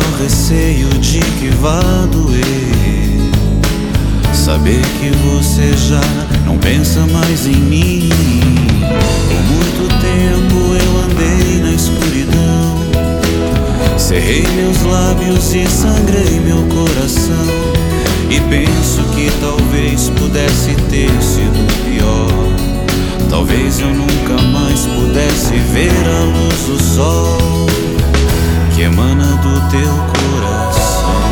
o receio de que vá doer saber que você já não pensa mais em mim. Por muito tempo eu andei na escuridão, cerrei meus lábios e sangrei meu coração, e penso que talvez pudesse ter sido pior. Talvez eu nunca mais pudesse ver a luz do sol que emana do teu coração.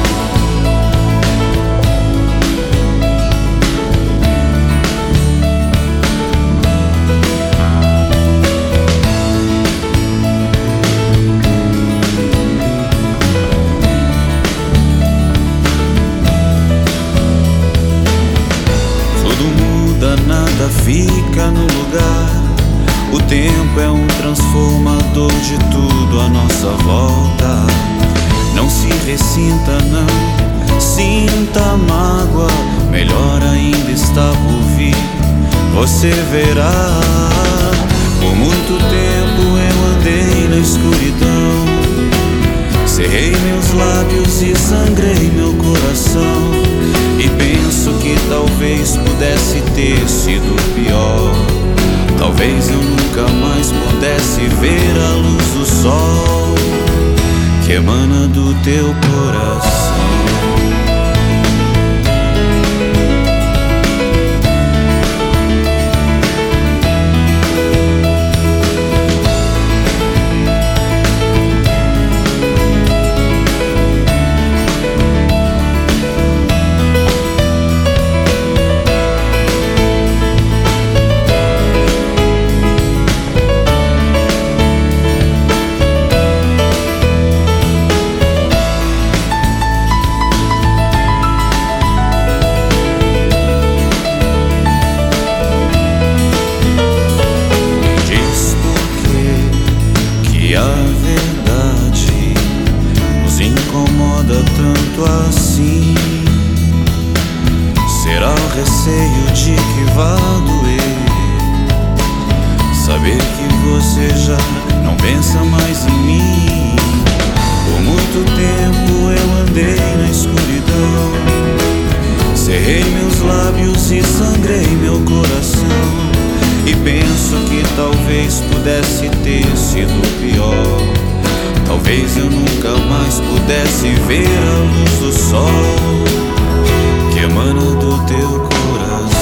Tudo muda, nada fica no lugar. O tempo é um transformador de tudo à nossa volta. Não se ressinta, não sinta mágoa, melhor ainda está por vir, você verá. Por muito tempo eu andei na escuridão, cerrei meus lábios e sangrei meu coração, e penso que talvez pudesse ter sido pior. Talvez eu nunca mais pudesse ver a luz do sol que emana do teu coração. Incomoda tanto assim? Será o receio de que vá doer saber que você já não pensa mais em mim? Por muito tempo eu andei na escuridão, cerrei meus lábios e sangrei meu coração, e penso que talvez pudesse ter sido pior. Talvez eu nunca mais pudesse ver a luz do sol que emana do teu coração.